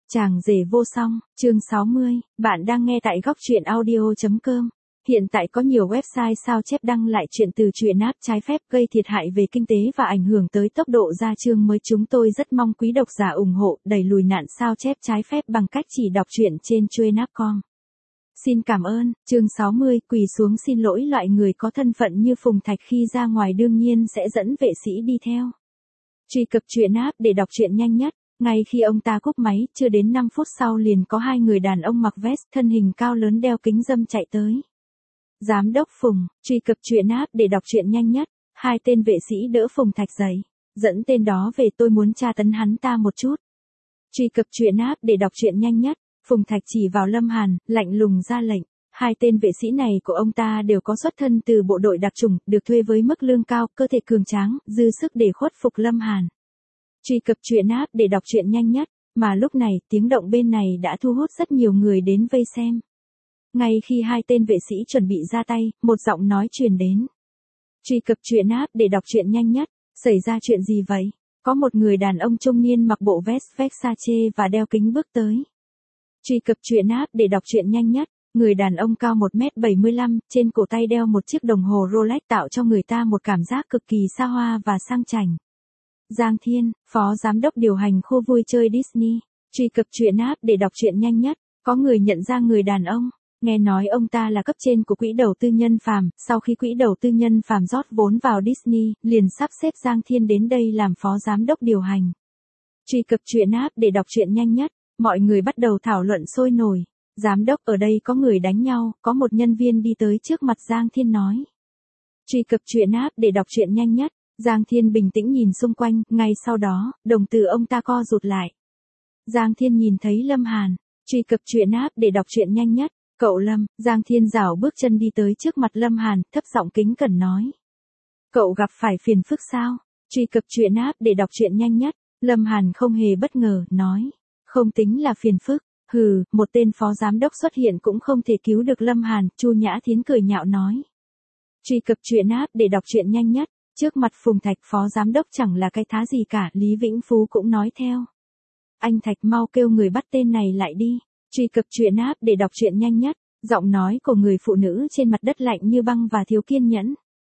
Chàng rể vô song, chương 60, bạn đang nghe tại góc truyện audio.com. Hiện tại có nhiều website sao chép đăng lại chuyện từ truyện áp trái phép gây thiệt hại về kinh tế và ảnh hưởng tới tốc độ ra chương mới. Chúng tôi rất mong quý độc giả ủng hộ đẩy lùi nạn sao chép trái phép bằng cách chỉ đọc truyện trên Truenap.com. Xin cảm ơn. Chương 60, quỳ xuống xin lỗi. Loại người có thân phận như Phùng Thạch khi ra ngoài đương nhiên sẽ dẫn vệ sĩ đi theo. Truy cập truyện app để đọc truyện nhanh nhất. Ngay khi ông ta cúp máy, chưa đến 5 phút sau liền có hai người đàn ông mặc vest, thân hình cao lớn đeo kính râm chạy tới. Giám đốc Phùng, truy cập truyện app để đọc truyện nhanh nhất. Hai tên vệ sĩ đỡ Phùng Thạch dậy. Dẫn tên đó về, tôi muốn tra tấn hắn ta một chút. Truy cập truyện app để đọc truyện nhanh nhất. Phùng Thạch chỉ vào Lâm Hàn, lạnh lùng ra lệnh. Hai tên vệ sĩ này của ông ta đều có xuất thân từ bộ đội đặc chủng, được thuê với mức lương cao, cơ thể cường tráng, dư sức để khuất phục Lâm Hàn. Truy cập truyện app để đọc truyện nhanh nhất, mà lúc này, tiếng động bên này đã thu hút rất nhiều người đến vây xem. Ngay khi hai tên vệ sĩ chuẩn bị ra tay, một giọng nói truyền đến. Truy cập truyện app để đọc truyện nhanh nhất, xảy ra chuyện gì vậy? Có một người đàn ông trung niên mặc bộ vest Versace và đeo kính bước tới. Truy cập truyện app để đọc truyện nhanh nhất, người đàn ông cao 1m75, trên cổ tay đeo một chiếc đồng hồ Rolex tạo cho người ta một cảm giác cực kỳ xa hoa và sang chảnh. Giang Thiên, phó giám đốc điều hành khu vui chơi Disney. Truy cập truyện app để đọc truyện nhanh nhất, có người nhận ra người đàn ông. Nghe nói ông ta là cấp trên của quỹ đầu tư nhân Phàm, sau khi quỹ đầu tư nhân Phàm rót vốn vào Disney, liền sắp xếp Giang Thiên đến đây làm phó giám đốc điều hành. Truy cập truyện app để đọc truyện nhanh nhất, mọi người bắt đầu thảo luận sôi nổi. Giám đốc, ở đây có người đánh nhau, có một nhân viên đi tới trước mặt Giang Thiên nói. Truy cập truyện app để đọc truyện nhanh nhất. Giang Thiên bình tĩnh nhìn xung quanh, ngay sau đó, đồng tử ông ta co rụt lại. Giang Thiên nhìn thấy Lâm Hàn. Truy cập truyện app để đọc truyện nhanh nhất. Cậu Lâm, Giang Thiên rảo bước chân đi tới trước mặt Lâm Hàn, thấp giọng kính cẩn nói. Cậu gặp phải phiền phức sao? Truy cập truyện app để đọc truyện nhanh nhất. Lâm Hàn không hề bất ngờ, nói. Không tính là phiền phức. Hừ, một tên phó giám đốc xuất hiện cũng không thể cứu được Lâm Hàn. Chu Nhã Thiến cười nhạo nói. Truy cập truyện app để đọc truyện nhanh nhất. Trước mặt Phùng Thạch, phó giám đốc chẳng là cái thá gì cả, Lý Vĩnh Phú cũng nói theo. Anh Thạch, mau kêu người bắt tên này lại đi. Truy cập truyện app để đọc truyện nhanh nhất. Giọng nói của người phụ nữ trên mặt đất lạnh như băng và thiếu kiên nhẫn.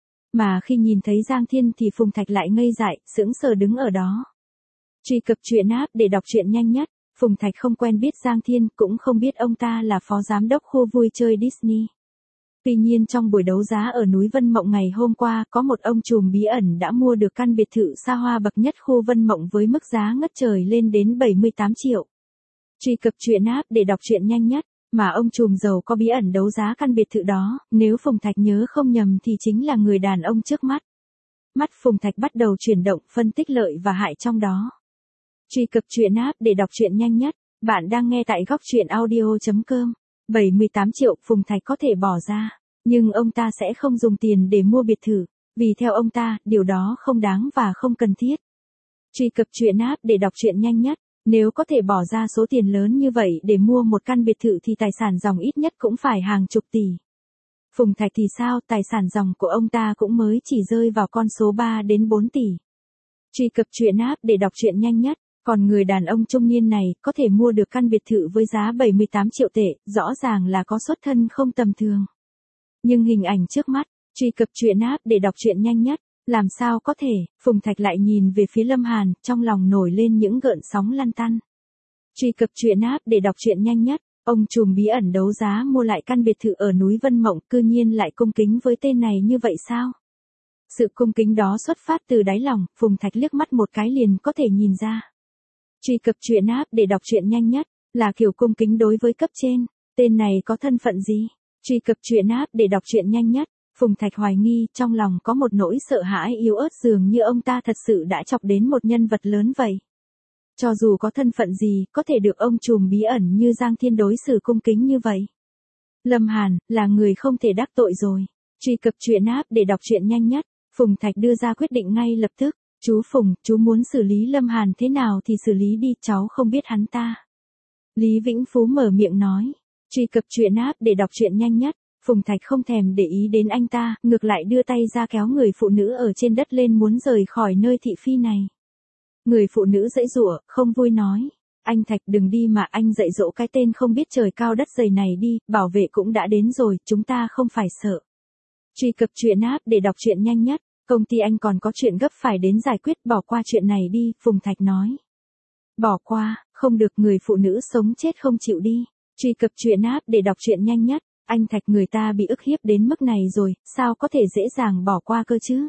Mà khi nhìn thấy Giang Thiên thì Phùng Thạch lại ngây dại, sững sờ đứng ở đó. Truy cập truyện app để đọc truyện nhanh nhất. Phùng Thạch không quen biết Giang Thiên, cũng không biết ông ta là phó giám đốc khu vui chơi Disney. Tuy nhiên trong buổi đấu giá ở núi Vân Mộng ngày hôm qua, có một ông trùm bí ẩn đã mua được căn biệt thự xa hoa bậc nhất khu Vân Mộng với mức giá ngất trời lên đến 78 triệu. Truy cập truyện app để đọc truyện nhanh nhất, mà ông trùm giàu có bí ẩn đấu giá căn biệt thự đó, nếu Phùng Thạch nhớ không nhầm thì chính là người đàn ông trước mắt. Mắt Phùng Thạch bắt đầu chuyển động, phân tích lợi và hại trong đó. Truy cập truyện app để đọc truyện nhanh nhất, bạn đang nghe tại góc truyện audio.com. 78 triệu Phùng Thạch có thể bỏ ra, nhưng ông ta sẽ không dùng tiền để mua biệt thự, vì theo ông ta, điều đó không đáng và không cần thiết. Truy cập truyện app để đọc truyện nhanh nhất, nếu có thể bỏ ra số tiền lớn như vậy để mua một căn biệt thự thì tài sản ròng ít nhất cũng phải hàng chục tỷ. Phùng Thạch thì sao, tài sản ròng của ông ta cũng mới chỉ rơi vào con số 3 đến 4 tỷ. Truy cập truyện app để đọc truyện nhanh nhất. Còn người đàn ông trung niên này có thể mua được căn biệt thự với giá 78 triệu tệ, rõ ràng là có xuất thân không tầm thường. Nhưng hình ảnh trước mắt, truy cập truyện app để đọc truyện nhanh nhất, làm sao có thể, Phùng Thạch lại nhìn về phía Lâm Hàn, trong lòng nổi lên những gợn sóng lăn tăn. Truy cập truyện app để đọc truyện nhanh nhất, ông trùm bí ẩn đấu giá mua lại căn biệt thự ở núi Vân Mộng, cư nhiên lại cung kính với tên này như vậy sao? Sự cung kính đó xuất phát từ đáy lòng, Phùng Thạch liếc mắt một cái liền có thể nhìn ra. Truy cập truyện app để đọc truyện nhanh nhất, là kiểu cung kính đối với cấp trên, tên này có thân phận gì? Truy cập truyện app để đọc truyện nhanh nhất, Phùng Thạch hoài nghi, trong lòng có một nỗi sợ hãi yếu ớt dường như ông ta thật sự đã chọc đến một nhân vật lớn vậy. Cho dù có thân phận gì, có thể được ông trùm bí ẩn như Giang Thiên đối xử cung kính như vậy. Lâm Hàn, là người không thể đắc tội rồi. Truy cập truyện app để đọc truyện nhanh nhất, Phùng Thạch đưa ra quyết định ngay lập tức. Chú Phùng, chú muốn xử lý Lâm Hàn thế nào thì xử lý đi, cháu không biết hắn ta. Lý Vĩnh Phú mở miệng nói. Truy cập truyện app để đọc truyện nhanh nhất, Phùng Thạch không thèm để ý đến anh ta, ngược lại đưa tay ra kéo người phụ nữ ở trên đất lên muốn rời khỏi nơi thị phi này. Người phụ nữ giãy giụa, không vui nói. Anh Thạch đừng đi mà anh dạy dỗ cái tên không biết trời cao đất dày này đi, bảo vệ cũng đã đến rồi, chúng ta không phải sợ. Truy cập truyện app để đọc truyện nhanh nhất, công ty anh còn có chuyện gấp phải đến giải quyết, bỏ qua chuyện này đi, Phùng Thạch nói. Bỏ qua, không được, người phụ nữ sống chết không chịu đi. Truy cập truyện app để đọc truyện nhanh nhất, anh Thạch người ta bị ức hiếp đến mức này rồi, sao có thể dễ dàng bỏ qua cơ chứ?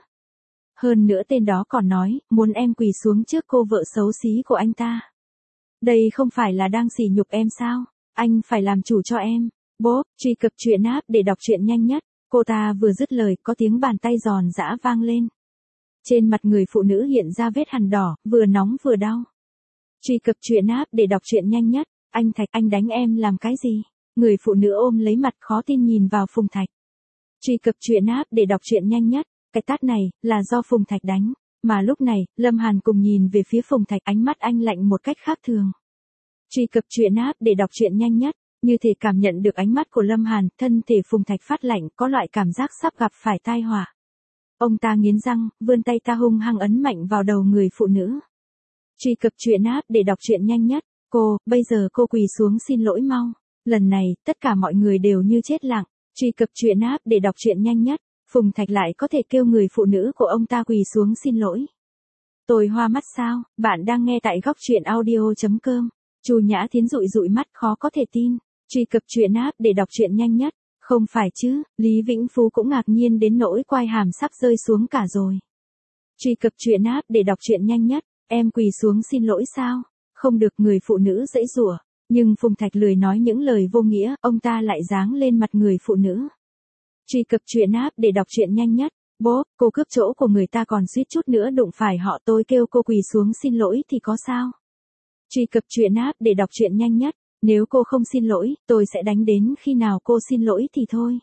Hơn nữa tên đó còn nói, muốn em quỳ xuống trước cô vợ xấu xí của anh ta. Đây không phải là đang sỉ nhục em sao? Anh phải làm chủ cho em. Bốp, truy cập truyện app để đọc truyện nhanh nhất. Cô ta vừa dứt lời, có tiếng bàn tay giòn giã vang lên. Trên mặt người phụ nữ hiện ra vết hằn đỏ, vừa nóng vừa đau. Truy cập truyện app để đọc truyện nhanh nhất. Anh Thạch, anh đánh em làm cái gì? Người phụ nữ ôm lấy mặt khó tin nhìn vào Phùng Thạch. Truy cập truyện app để đọc truyện nhanh nhất. Cái tát này, là do Phùng Thạch đánh. Mà lúc này, Lâm Hàn cùng nhìn về phía Phùng Thạch, ánh mắt anh lạnh một cách khác thường. Truy cập truyện app để đọc truyện nhanh nhất. Như thể cảm nhận được ánh mắt của Lâm Hàn, thân thể Phùng Thạch phát lạnh, có loại cảm giác sắp gặp phải tai họa. Ông ta nghiến răng, vươn tay ta hung hăng ấn mạnh vào đầu người phụ nữ. Truy cập truyện app để đọc truyện nhanh nhất. Cô, bây giờ cô quỳ xuống xin lỗi mau. Lần này, tất cả mọi người đều như chết lặng. Truy cập truyện app để đọc truyện nhanh nhất. Phùng Thạch lại có thể kêu người phụ nữ của ông ta quỳ xuống xin lỗi. Tôi hoa mắt sao? Bạn đang nghe tại góc truyện audio.com. Chu Nhã Thiến dụi dụi mắt khó có thể tin. Truy cập truyện app để đọc truyện nhanh nhất. Không phải chứ, Lý Vĩnh Phú cũng ngạc nhiên đến nỗi quai hàm sắp rơi xuống cả rồi. Truy cập truyện app để đọc truyện nhanh nhất. Em quỳ xuống xin lỗi sao? Không được, người phụ nữ giãy giụa. Nhưng Phùng Thạch lười nói những lời vô nghĩa, ông ta lại giáng lên mặt người phụ nữ. Truy cập truyện app để đọc truyện nhanh nhất. Bố, cô cướp chỗ của người ta còn suýt chút nữa đụng phải họ, tôi kêu cô quỳ xuống xin lỗi thì có sao? Truy cập truyện app để đọc truyện nhanh nhất. Nếu cô không xin lỗi, tôi sẽ đánh đến khi nào cô xin lỗi thì thôi.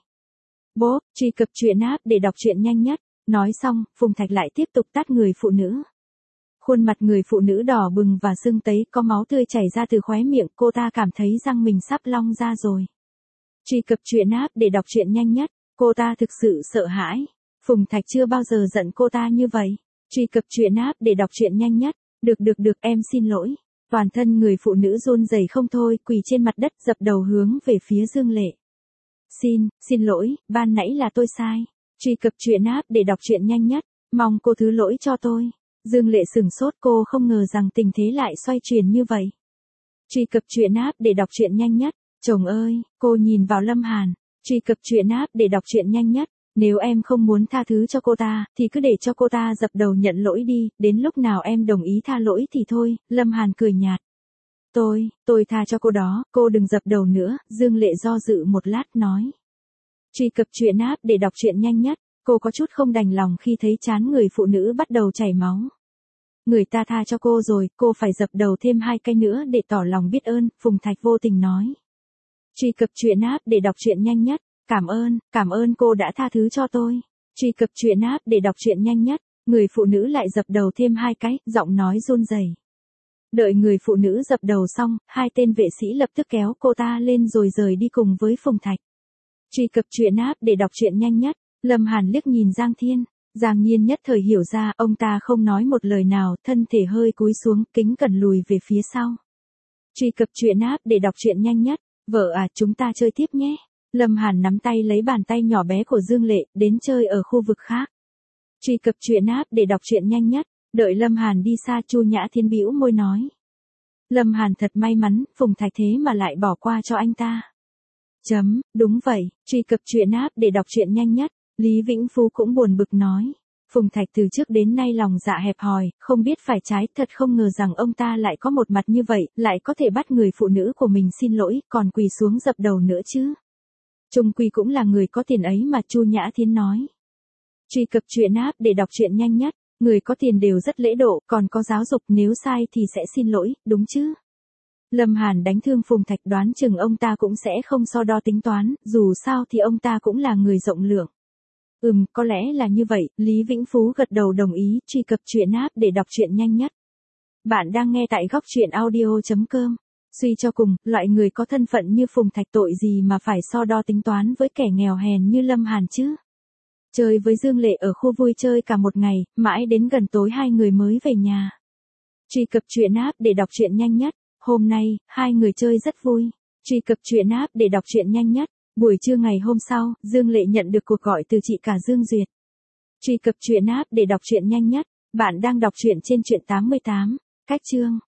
Bố, truy cập truyện app để đọc truyện nhanh nhất. Nói xong, Phùng Thạch lại tiếp tục tát người phụ nữ. Khuôn mặt người phụ nữ đỏ bừng và sưng tấy, có máu tươi chảy ra từ khóe miệng, cô ta cảm thấy răng mình sắp long ra rồi. Truy cập truyện app để đọc truyện nhanh nhất. Cô ta thực sự sợ hãi. Phùng Thạch chưa bao giờ giận cô ta như vậy. Truy cập truyện app để đọc truyện nhanh nhất. Được, em xin lỗi. Toàn thân người phụ nữ run rẩy không thôi, quỳ trên mặt đất dập đầu hướng về phía Dương Lệ. Xin lỗi, ban nãy là tôi sai. Truy cập truyện app để đọc truyện nhanh nhất. Mong cô thứ lỗi cho tôi. Dương Lệ sửng sốt, cô không ngờ rằng tình thế lại xoay chuyển như vậy. Truy cập truyện app để đọc truyện nhanh nhất. Chồng ơi, cô nhìn vào Lâm Hàn. Truy cập truyện app để đọc truyện nhanh nhất. Nếu em không muốn tha thứ cho cô ta, thì cứ để cho cô ta dập đầu nhận lỗi đi, đến lúc nào em đồng ý tha lỗi thì thôi, Lâm Hàn cười nhạt. Tôi tha cho cô đó, cô đừng dập đầu nữa, Dương Lệ do dự một lát nói. Truy cập truyện app để đọc truyện nhanh nhất. Cô có chút không đành lòng khi thấy trán người phụ nữ bắt đầu chảy máu. Người ta tha cho cô rồi, cô phải dập đầu thêm 2 cái nữa để tỏ lòng biết ơn, Phùng Thạch vô tình nói. Truy cập truyện app để đọc truyện nhanh nhất. Cảm ơn cô đã tha thứ cho tôi. Truy cập truyện app để đọc truyện nhanh nhất. Người phụ nữ lại dập đầu thêm 2 cái, giọng nói run rẩy. Đợi người phụ nữ dập đầu xong, 2 tên vệ sĩ lập tức kéo cô ta lên rồi rời đi cùng với Phùng Thạch. Truy cập truyện app để đọc truyện nhanh nhất. Lâm Hàn liếc nhìn Giang Thiên. Giang Nhiên nhất thời hiểu ra, ông ta không nói một lời nào, thân thể hơi cúi xuống, kính cẩn lùi về phía sau. Truy cập truyện app để đọc truyện nhanh nhất. Vợ à, chúng ta chơi tiếp nhé. Lâm Hàn nắm tay lấy bàn tay nhỏ bé của Dương Lệ, đến chơi ở khu vực khác. Truy cập truyện app để đọc truyện nhanh nhất. Đợi Lâm Hàn đi xa, Chu Nhã Thiên bĩu môi nói. Lâm Hàn thật may mắn, Phùng Thạch thế mà lại bỏ qua cho anh ta. Đúng vậy, truy cập truyện app để đọc truyện nhanh nhất. Lý Vĩnh Phú cũng buồn bực nói. Phùng Thạch từ trước đến nay lòng dạ hẹp hòi, không biết phải trái, thật không ngờ rằng ông ta lại có một mặt như vậy, lại có thể bắt người phụ nữ của mình xin lỗi, còn quỳ xuống dập đầu nữa chứ. Trung quy cũng là người có tiền ấy mà, Chu Nhã Thiến nói. Truy cập truyện app để đọc truyện nhanh nhất. Người có tiền đều rất lễ độ, còn có giáo dục, nếu sai thì sẽ xin lỗi, đúng chứ? Lâm Hàn đánh thương Phùng Thạch, đoán chừng ông ta cũng sẽ không so đo tính toán, dù sao thì ông ta cũng là người rộng lượng. Có lẽ là như vậy, Lý Vĩnh Phú gật đầu đồng ý, truy cập truyện app để đọc truyện nhanh nhất. Bạn đang nghe tại góc truyện audio.com. Suy cho cùng, loại người có thân phận như Phùng Thạch tội gì mà phải so đo tính toán với kẻ nghèo hèn như Lâm Hàn chứ? Chơi với Dương Lệ ở khu vui chơi cả một ngày, mãi đến gần tối 2 người mới về nhà. Truy cập truyện app để đọc truyện nhanh nhất. Hôm nay, hai người chơi rất vui. Truy cập truyện app để đọc truyện nhanh nhất. Buổi trưa ngày hôm sau, Dương Lệ nhận được cuộc gọi từ chị cả Dương Duyệt. Truy cập truyện app để đọc truyện nhanh nhất. Bạn đang đọc truyện trên truyện 88. Cách chương.